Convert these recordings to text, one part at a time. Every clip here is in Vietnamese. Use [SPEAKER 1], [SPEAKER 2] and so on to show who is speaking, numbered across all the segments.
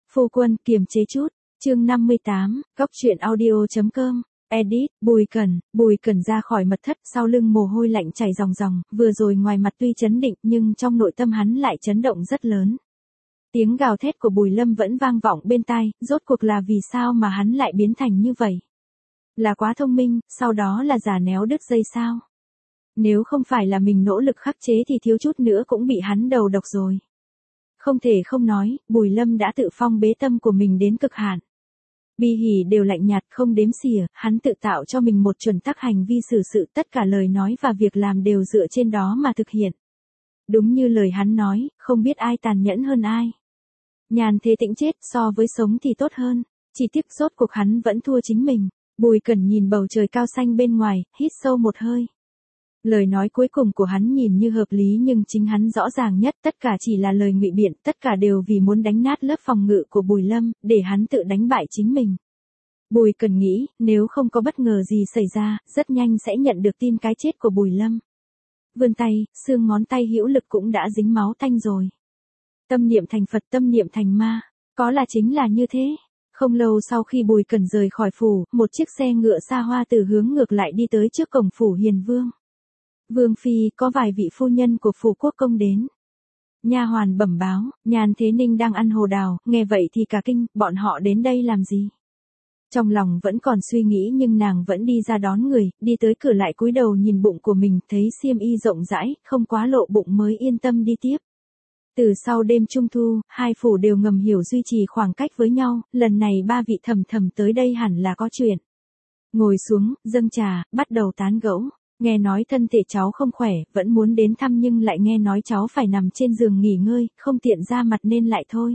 [SPEAKER 1] Phu quân, kiềm chế chút. Chương 58, Cóc truyện audio.com. Edit, Bùi Cẩn ra khỏi mật thất, sau lưng mồ hôi lạnh chảy ròng ròng, vừa rồi ngoài mặt tuy chấn định nhưng trong nội tâm hắn lại chấn động rất lớn. Tiếng gào thét của Bùi Lâm vẫn vang vọng bên tai, rốt cuộc là vì sao mà hắn lại biến thành như vậy? Là quá thông minh, sau đó là giả néo đứt dây sao? Nếu không phải là mình nỗ lực khắc chế thì thiếu chút nữa cũng bị hắn đầu độc rồi. Không thể không nói, Bùi Lâm đã tự phong bế tâm của mình đến cực hạn. Bi hỉ đều lạnh nhạt không đếm xỉa, hắn tự tạo cho mình một chuẩn tắc hành vi xử sự, tất cả lời nói và việc làm đều dựa trên đó mà thực hiện. Đúng như lời hắn nói, không biết ai tàn nhẫn hơn ai. Nhàn thế tĩnh chết so với sống thì tốt hơn, chỉ tiếc rốt cuộc hắn vẫn thua chính mình. Bùi Cẩn nhìn bầu trời cao xanh bên ngoài, hít sâu một hơi. Lời nói cuối cùng của hắn nhìn như hợp lý nhưng chính hắn rõ ràng nhất, tất cả chỉ là lời ngụy biện, tất cả đều vì muốn đánh nát lớp phòng ngự của Bùi Lâm, để hắn tự đánh bại chính mình. Bùi Cẩn nghĩ, nếu không có bất ngờ gì xảy ra, rất nhanh sẽ nhận được tin cái chết của Bùi Lâm. Vươn tay, xương ngón tay hữu lực cũng đã dính máu tanh rồi. Tâm niệm thành Phật, tâm niệm thành ma, có là chính là như thế. Không lâu sau khi Bùi Cẩn rời khỏi phủ, một chiếc xe ngựa xa hoa từ hướng ngược lại đi tới trước cổng phủ Hiền Vương. Vương phi, có vài vị phu nhân của phủ quốc công đến. Nha hoàn bẩm báo, Nhan Thế Ninh đang ăn hồ đào, nghe vậy thì cả kinh, bọn họ đến đây làm gì? Trong lòng vẫn còn suy nghĩ nhưng nàng vẫn đi ra đón người, đi tới cửa lại cúi đầu nhìn bụng của mình, thấy xiêm y rộng rãi, không quá lộ bụng mới yên tâm đi tiếp. Từ sau đêm trung thu, hai phủ đều ngầm hiểu duy trì khoảng cách với nhau, lần này ba vị thầm tới đây hẳn là có chuyện. Ngồi xuống, dâng trà, bắt đầu tán gẫu. Nghe nói thân thể cháu không khỏe, vẫn muốn đến thăm nhưng lại nghe nói cháu phải nằm trên giường nghỉ ngơi, không tiện ra mặt nên lại thôi.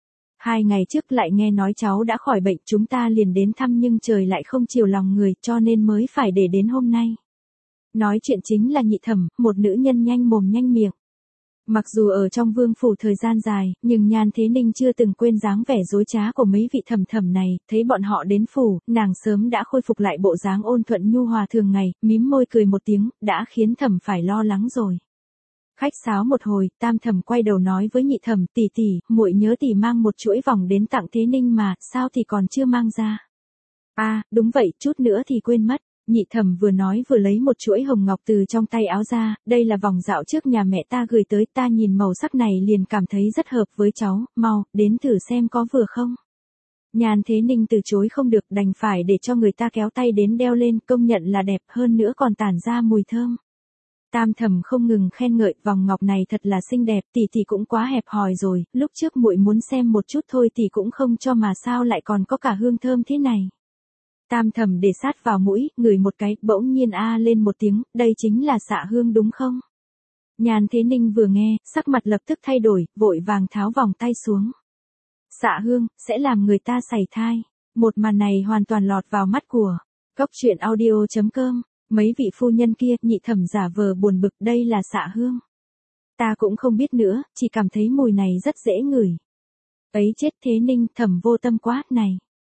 [SPEAKER 1] 2 ngày trước lại nghe nói cháu đã khỏi bệnh, chúng ta liền đến thăm nhưng trời lại không chiều lòng người, cho nên mới phải để đến hôm nay. Nói chuyện chính là Nhị Thẩm, một nữ nhân nhanh mồm nhanh miệng. Mặc dù ở trong vương phủ thời gian dài, nhưng Nhan Thế Ninh chưa từng quên dáng vẻ dối trá của mấy vị thẩm này, thấy bọn họ đến phủ, nàng sớm đã khôi phục lại bộ dáng ôn thuận nhu hòa thường ngày, mím môi cười một tiếng, đã khiến Thẩm phải lo lắng rồi. Khách sáo một hồi, Tam Thẩm quay đầu nói với Nhị Thẩm, tỷ, muội nhớ tỷ mang một chuỗi vòng đến tặng Thế Ninh mà, sao thì còn chưa mang ra? À, đúng vậy, chút nữa thì quên mất. Nhị Thẩm vừa nói vừa lấy một chuỗi hồng ngọc từ trong tay áo ra, đây là vòng dạo trước nhà mẹ ta gửi tới, ta nhìn màu sắc này liền cảm thấy rất hợp với cháu, mau, đến thử xem có vừa không. Nhan Thế Ninh từ chối không được, đành phải để cho người ta kéo tay đến đeo lên, công nhận là đẹp, hơn nữa còn tản ra mùi thơm. Tam Thẩm không ngừng khen ngợi, vòng ngọc này thật là xinh đẹp, tỷ cũng quá hẹp hòi rồi, lúc trước muội muốn xem một chút thôi tỷ cũng không cho mà sao lại còn có cả hương thơm thế này. Tam Thẩm để sát vào mũi, ngửi một cái, bỗng nhiên a lên một tiếng, đây chính là xạ hương đúng không? Nhan Thế Ninh vừa nghe, sắc mặt lập tức thay đổi, vội vàng tháo vòng tay xuống. Xạ hương, sẽ làm người ta sảy thai. Một màn này hoàn toàn lọt vào mắt của Cóc truyện audio.com. Mấy vị phu nhân kia, Nhị Thẩm giả vờ buồn bực, đây là xạ hương. Ta cũng không biết nữa, chỉ cảm thấy mùi này rất dễ ngửi. Ấy chết Thế Ninh, Thẩm vô tâm quá, này.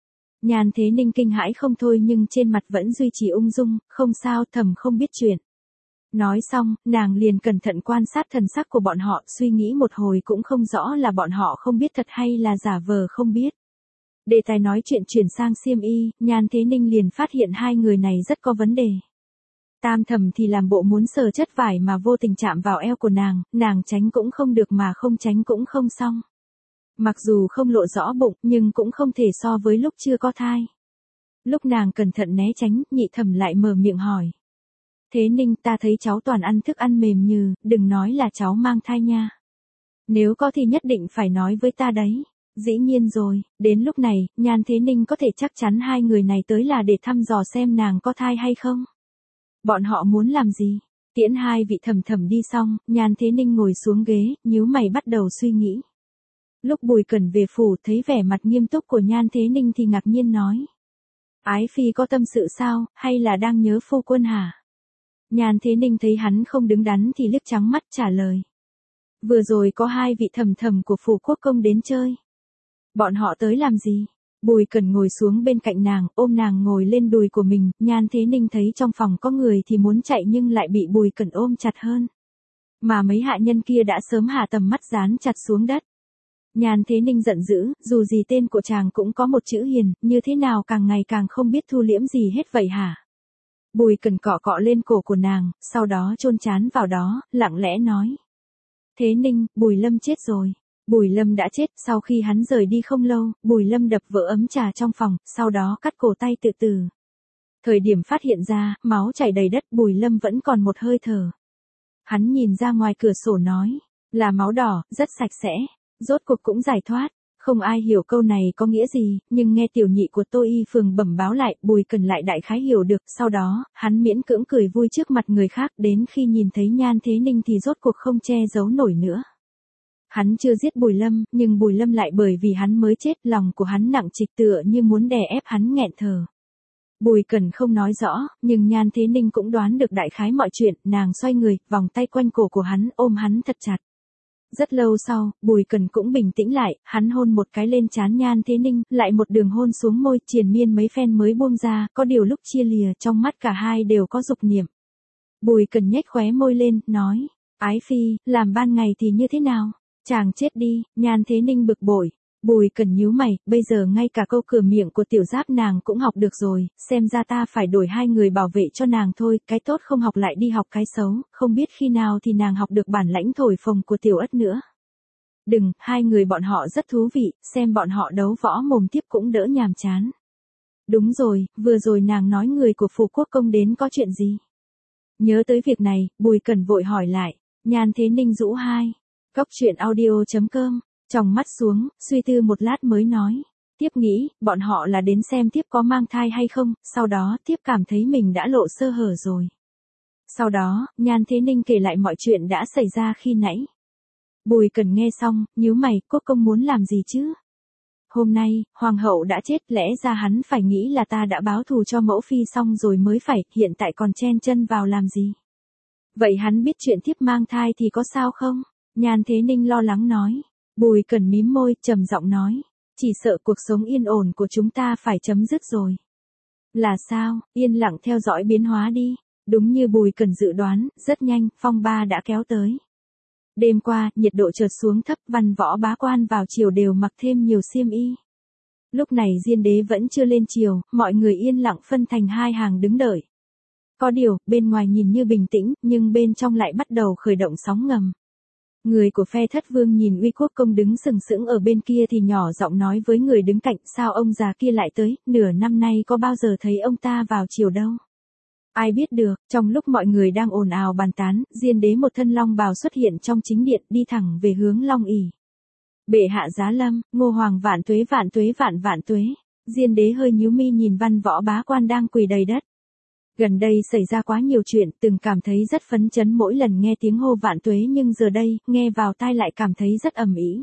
[SPEAKER 1] Nhan Thế Ninh kinh hãi không thôi nhưng trên mặt vẫn duy trì ung dung, không sao, Thẩm không biết chuyện. Nói xong, nàng liền cẩn thận quan sát thần sắc của bọn họ, suy nghĩ một hồi cũng không rõ là bọn họ không biết thật hay là giả vờ không biết. Đề tài nói chuyện chuyển sang xiêm y, Nhan Thế Ninh liền phát hiện hai người này rất có vấn đề. Tam Thẩm thì làm bộ muốn sờ chất vải mà vô tình chạm vào eo của nàng tránh cũng không được mà không tránh cũng không xong. Mặc dù không lộ rõ bụng, nhưng cũng không thể so với lúc chưa có thai. Lúc nàng cẩn thận né tránh, Nhị Thẩm lại mở miệng hỏi. Thế Ninh, ta thấy cháu toàn ăn thức ăn mềm nhừ, đừng nói là cháu mang thai nha. Nếu có thì nhất định phải nói với ta đấy. Dĩ nhiên rồi, đến lúc này, Nhan Thế Ninh có thể chắc chắn hai người này tới là để thăm dò xem nàng có thai hay không. Bọn họ muốn làm gì? Tiễn hai vị thẩm đi xong, Nhan Thế Ninh ngồi xuống ghế, nhíu mày bắt đầu suy nghĩ. Lúc Bùi Cẩn về phủ thấy vẻ mặt nghiêm túc của Nhan Thế Ninh thì ngạc nhiên nói. Ái phi có tâm sự sao, hay là đang nhớ phu quân hả? Nhan Thế Ninh thấy hắn không đứng đắn thì liếc trắng mắt trả lời. Vừa rồi có hai vị thẩm của phủ quốc công đến chơi. Bọn họ tới làm gì? Bùi Cẩn ngồi xuống bên cạnh nàng, ôm nàng ngồi lên đùi của mình, Nhan Thế Ninh thấy trong phòng có người thì muốn chạy nhưng lại bị Bùi Cẩn ôm chặt hơn. Mà mấy hạ nhân kia đã sớm hạ tầm mắt dán chặt xuống đất. Nhan Thế Ninh giận dữ, dù gì tên của chàng cũng có một chữ hiền, như thế nào càng ngày càng không biết thu liễm gì hết vậy hả? Bùi Cần cọ cọ lên cổ của nàng, sau đó chôn trán vào đó, lặng lẽ nói. Thế Ninh, Bùi Lâm chết rồi. Bùi Lâm đã chết, sau khi hắn rời đi không lâu, Bùi Lâm đập vỡ ấm trà trong phòng, sau đó cắt cổ tay tự tử. Thời điểm phát hiện ra, máu chảy đầy đất, Bùi Lâm vẫn còn một hơi thở. Hắn nhìn ra ngoài cửa sổ nói, là máu đỏ, rất sạch sẽ, rốt cuộc cũng giải thoát. Không ai hiểu câu này có nghĩa gì, nhưng nghe tiểu nhị của Tô Y Phường bẩm báo lại, Bùi Cần lại đại khái hiểu được, sau đó, hắn miễn cưỡng cười vui trước mặt người khác, đến khi nhìn thấy Nhan Thế Ninh thì rốt cuộc không che giấu nổi nữa. Hắn chưa giết Bùi Lâm, nhưng Bùi Lâm lại bởi vì hắn mới chết, lòng của hắn nặng trịch tựa như muốn đè ép hắn nghẹn thở. Bùi Cần không nói rõ, nhưng Nhan Thế Ninh cũng đoán được đại khái mọi chuyện, nàng xoay người, vòng tay quanh cổ của hắn, ôm hắn thật chặt. Rất lâu sau, Bùi Cần cũng bình tĩnh lại, hắn hôn một cái lên trán Nhan Thế Ninh, lại một đường hôn xuống môi, triền miên mấy phen mới buông ra, có điều lúc chia lìa, trong mắt cả hai đều có dục niệm. Bùi Cần nhếch khóe môi lên, nói, Ái Phi, làm ban ngày thì như thế nào? Chàng chết đi, Nhan Thế Ninh bực bội. Bùi Cần nhíu mày, bây giờ ngay cả câu cửa miệng của tiểu giáp nàng cũng học được rồi, xem ra ta phải đổi hai người bảo vệ cho nàng thôi, cái tốt không học lại đi học cái xấu, không biết khi nào thì nàng học được bản lãnh thổi phồng của tiểu ất nữa. Đừng, hai người bọn họ rất thú vị, xem bọn họ đấu võ mồm tiếp cũng đỡ nhàm chán. Đúng rồi, vừa rồi nàng nói người của Phù Quốc Công đến có chuyện gì? Nhớ tới việc này, Bùi Cần vội hỏi lại, Nhan Thế Ninh rũ hai. Cóc truyện audio.com, tròng mắt xuống, suy tư một lát mới nói. Tiếp nghĩ, bọn họ là đến xem tiếp có mang thai hay không, sau đó tiếp cảm thấy mình đã lộ sơ hở rồi. Sau đó, Nhan Thế Ninh kể lại mọi chuyện đã xảy ra khi nãy. Bùi Cần nghe xong, nhíu mày, Quốc Công muốn làm gì chứ? Hôm nay, Hoàng hậu đã chết, lẽ ra hắn phải nghĩ là ta đã báo thù cho mẫu phi xong rồi mới phải, hiện tại còn chen chân vào làm gì? Vậy hắn biết chuyện tiếp mang thai thì có sao không? Nhan Thế Ninh lo lắng nói. Bùi Cần mím môi, trầm giọng nói. Chỉ sợ cuộc sống yên ổn của chúng ta phải chấm dứt rồi. Là sao? Yên lặng theo dõi biến hóa đi. Đúng như Bùi Cần dự đoán, rất nhanh, phong ba đã kéo tới. Đêm qua, nhiệt độ chợt xuống thấp, văn võ bá quan vào chiều đều mặc thêm nhiều xiêm y. Lúc này Diên Đế vẫn chưa lên chiều, mọi người yên lặng phân thành hai hàng đứng đợi. Có điều, bên ngoài nhìn như bình tĩnh, nhưng bên trong lại bắt đầu khởi động sóng ngầm. Người của phe Thất Vương nhìn Uy Quốc Công đứng sừng sững ở bên kia thì nhỏ giọng nói với người đứng cạnh, sao ông già kia lại tới, nửa năm nay có bao giờ thấy ông ta vào chiều đâu. Ai biết được, trong lúc mọi người đang ồn ào bàn tán, Diên Đế một thân long bào xuất hiện trong chính điện, đi thẳng về hướng Long ỷ. Bệ hạ giá lâm, Ngô Hoàng vạn tuế vạn tuế vạn vạn tuế. Diên Đế hơi nhíu mi nhìn văn võ bá quan đang quỳ đầy đất. Gần đây xảy ra quá nhiều chuyện, từng cảm thấy rất phấn chấn mỗi lần nghe tiếng hô vạn tuế, nhưng giờ đây, nghe vào tai lại cảm thấy rất ầm ĩ.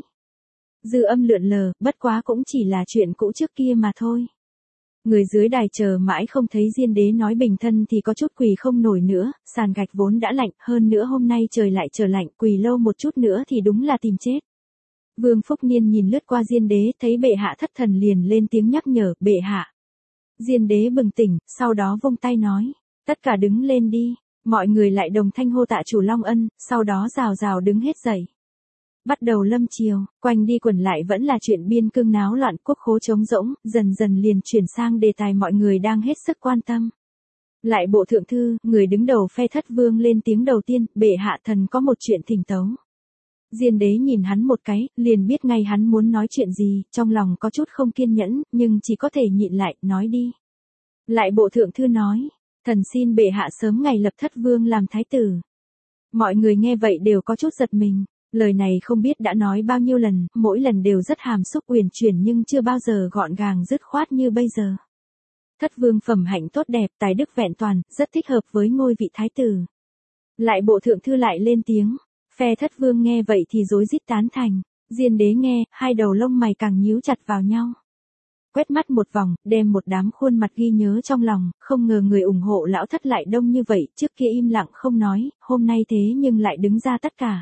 [SPEAKER 1] Dư âm lượn lờ, bất quá cũng chỉ là chuyện cũ trước kia mà thôi. Người dưới đài chờ mãi không thấy Diên Đế nói bình thân thì có chút quỳ không nổi nữa, sàn gạch vốn đã lạnh, hơn nữa hôm nay trời lại trở lạnh, quỳ lâu một chút nữa thì đúng là tìm chết. Vương Phúc Niên nhìn lướt qua Diên Đế, thấy bệ hạ thất thần liền lên tiếng nhắc nhở, bệ hạ. Diên Đế bừng tỉnh, sau đó vung tay nói, tất cả đứng lên đi, mọi người lại đồng thanh hô tạ chủ Long Ân, sau đó rào rào đứng hết dậy. Bắt đầu lâm chiều, quanh đi quẩn lại vẫn là chuyện biên cương náo loạn, quốc khố trống rỗng, dần dần liền chuyển sang đề tài mọi người đang hết sức quan tâm. Lại bộ thượng thư, người đứng đầu phe Thất Vương lên tiếng đầu tiên, bệ hạ thần có một chuyện thỉnh tấu. Diên Đế nhìn hắn một cái, liền biết ngay hắn muốn nói chuyện gì, trong lòng có chút không kiên nhẫn, nhưng chỉ có thể nhịn lại, nói đi. Lại bộ thượng thư nói, thần xin bệ hạ sớm ngày lập Thất Vương làm thái tử. Mọi người nghe vậy đều có chút giật mình, lời này không biết đã nói bao nhiêu lần, mỗi lần đều rất hàm xúc uyển chuyển nhưng chưa bao giờ gọn gàng dứt khoát như bây giờ. Thất Vương phẩm hạnh tốt đẹp, tài đức vẹn toàn, rất thích hợp với ngôi vị thái tử. Lại bộ thượng thư lại lên tiếng. Phe Thất Vương nghe vậy thì rối rít tán thành, Diên Đế nghe, hai đầu lông mày càng nhíu chặt vào nhau. Quét mắt một vòng, đem một đám khuôn mặt ghi nhớ trong lòng, không ngờ người ủng hộ lão thất lại đông như vậy, trước kia im lặng không nói, hôm nay thế nhưng lại đứng ra tất cả.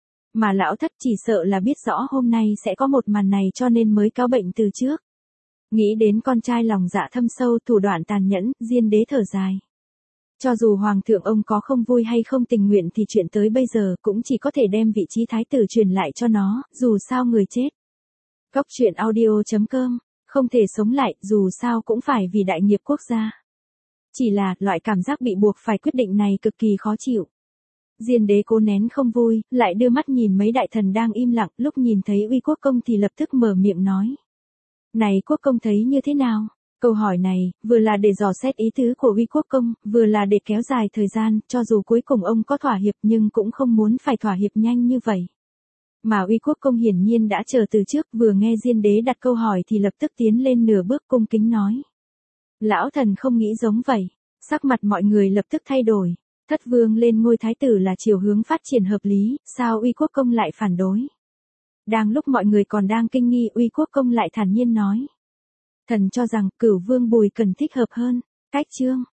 [SPEAKER 1] Mà lão thất chỉ sợ là biết rõ hôm nay sẽ có một màn này cho nên mới cáo bệnh từ trước. Nghĩ đến con trai lòng dạ thâm sâu, thủ đoạn tàn nhẫn, Diên Đế thở dài. Cho dù Hoàng thượng ông có không vui hay không tình nguyện thì chuyện tới bây giờ cũng chỉ có thể đem vị trí thái tử truyền lại cho nó, dù sao người chết. Góc truyện audio.com, không thể sống lại, dù sao cũng phải vì đại nghiệp quốc gia. Chỉ là, loại cảm giác bị buộc phải quyết định này cực kỳ khó chịu. Diên đế cố nén không vui, lại đưa mắt nhìn mấy đại thần đang im lặng, lúc nhìn thấy Uy Quốc công thì lập tức mở miệng nói. Này Quốc công thấy như thế nào? Câu hỏi này, vừa là để dò xét ý tứ của Uy Quốc công, vừa là để kéo dài thời gian, cho dù cuối cùng ông có thỏa hiệp nhưng cũng không muốn phải thỏa hiệp nhanh như vậy. Mà Uy Quốc công hiển nhiên đã chờ từ trước, vừa nghe Diên đế đặt câu hỏi thì lập tức tiến lên nửa bước cung kính nói. Lão thần không nghĩ giống vậy. Sắc mặt mọi người lập tức thay đổi. Thất vương lên ngôi thái tử là chiều hướng phát triển hợp lý, sao Uy Quốc công lại phản đối? Đang lúc mọi người còn đang kinh nghi, Uy Quốc công lại thản nhiên nói. Thần cho rằng Cửu vương Bùi Cần thích hợp hơn. Cách chương